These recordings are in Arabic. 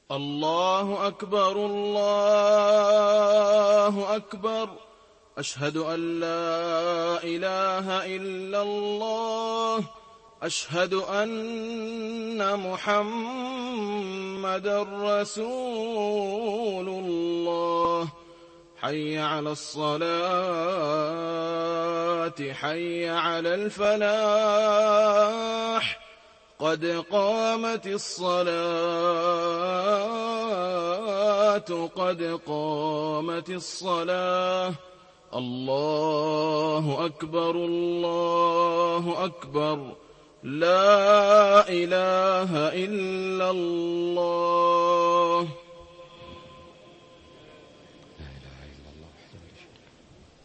الله أكبر الله أكبر. أشهد أن لا إله إلا الله. أشهد أن محمدًا رسول الله. حي على الصلاة حي على الفلاح. قد قامت الصلاة قد قامت الصلاة. الله أكبر الله أكبر. لا إله إلا الله. لا إله إلا الله وحده لا شريك له.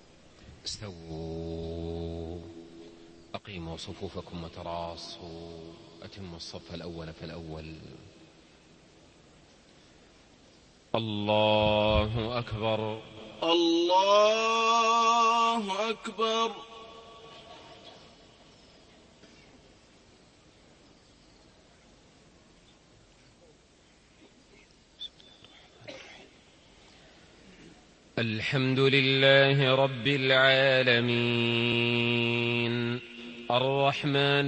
استووا أقيموا صفوفكم وتراصوا. أتموا الصف الأول فالأول. الله أكبر الله أكبر. الحمد لله رب العالمين الرحمن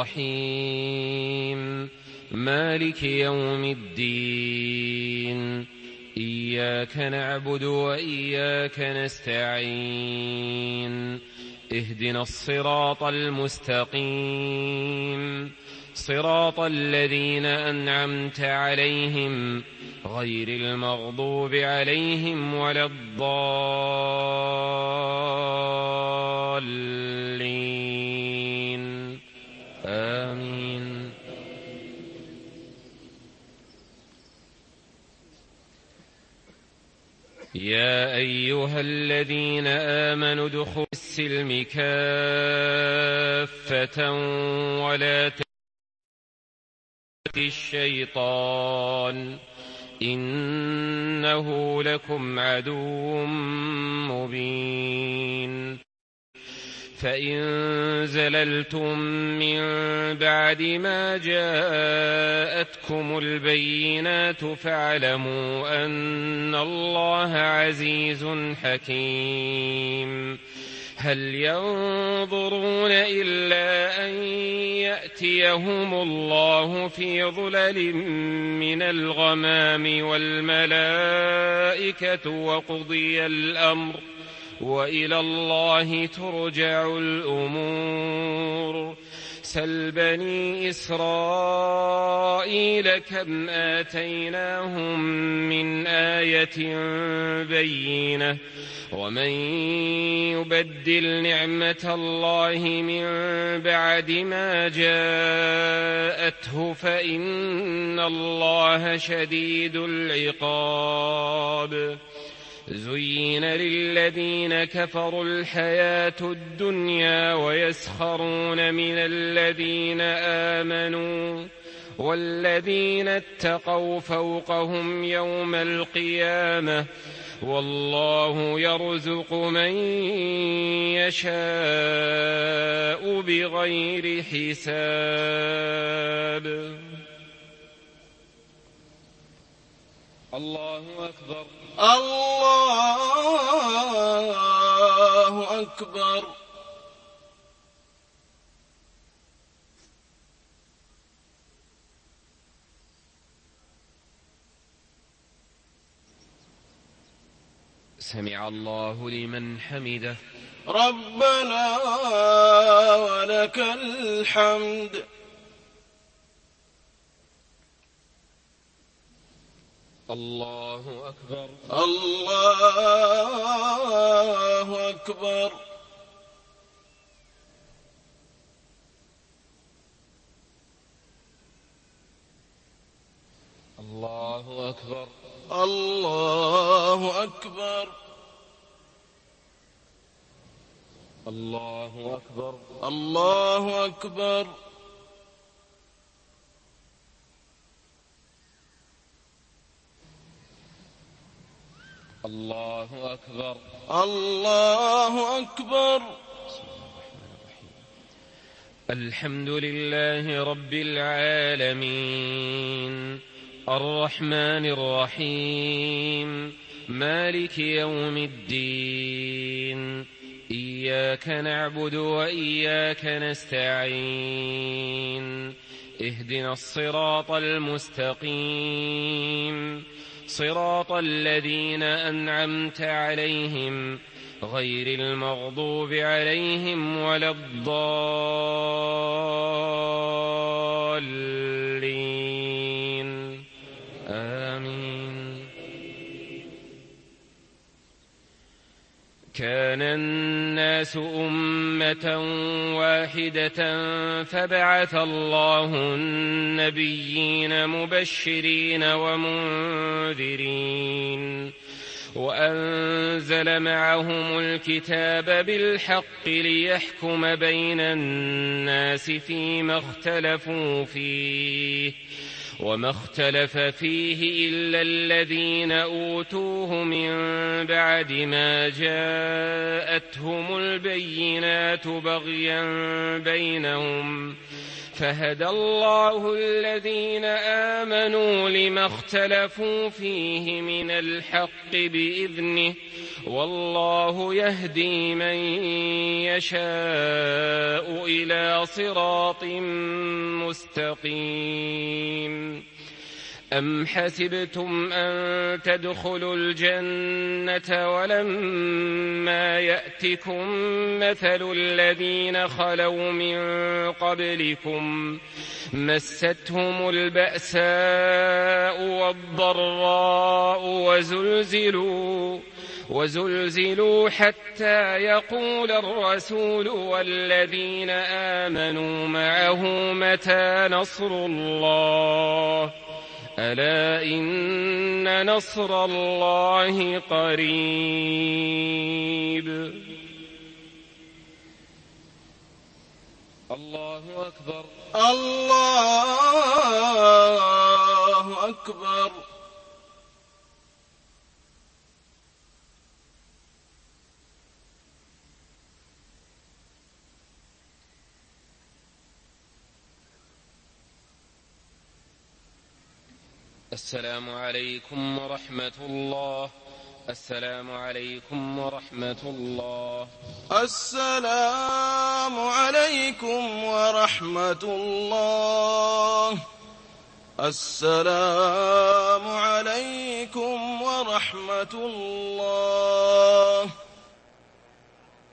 الرحيم مالك يوم الدين. إياك نعبد وإياك نستعين. اهدنا الصراط المستقيم صراط الذين أنعمت عليهم غير المغضوب عليهم ولا الضالين. آمين. يا أيها الذين آمنوا ادخلوا السلم كافة ولا تتبعوا الشيطان إنه لكم عدو مبين. فإن زللتم من بعد ما جاءتكم البينات فاعلموا أن الله عزيز حكيم. هل ينظرون إلا أن يأتيهم الله في ظلل من الغمام والملائكة وقضي الأمر وإلى الله ترجع الأمور. سل بني إسرائيل كم آتيناهم من آية بينة ومن يبدل نعمة الله من بعد ما جاءته فإن الله شديد العقاب. زين للذين كفروا الحياة الدنيا ويسخرون من الذين آمنوا والذين اتقوا فوقهم يوم القيامة والله يرزق من يشاء بغير حساب. الله أكبر الله أكبر. سمع الله لمن حمده. ربنا ولك الحمد. الله أكبر الله أكبر. الله أكبر الله أكبر. الله أكبر الله أكبر. الله أكبر الله أكبر. الحمد لله رب العالمين الرحمن الرحيم مالك يوم الدين إياك نعبد وإياك نستعين اهدنا الصراط المستقيم صراط الذين أنعمت عليهم غير المغضوب عليهم ولا الضالين آمين. كان الناس أمة واحدة فبعث الله النبيين مبشرين ومنذرين وأنزل معهم الكتاب بالحق ليحكم بين الناس فيما اختلفوا فيه وما اختلف فيه إلا الذين أوتوه من بعد ما جاءتهم البينات بغيا بينهم فهدى الله الذين آمنوا لما اختلفوا فيه من الحق بإذنه والله يهدي من يشاء إلى صراط مستقيم. أم حسبتم أن تدخلوا الجنة ولما يأتكم مثل الذين خلوا من قبلكم مستهم البأساء والضراء وزلزلوا حتى يقول الرسول والذين آمنوا معه متى نصر الله ألا إن نصر الله قريب. الله أكبر الله أكبر. السلام عليكم ورحمة الله. السلام عليكم ورحمة الله. السلام عليكم ورحمة الله. السلام عليكم ورحمة الله.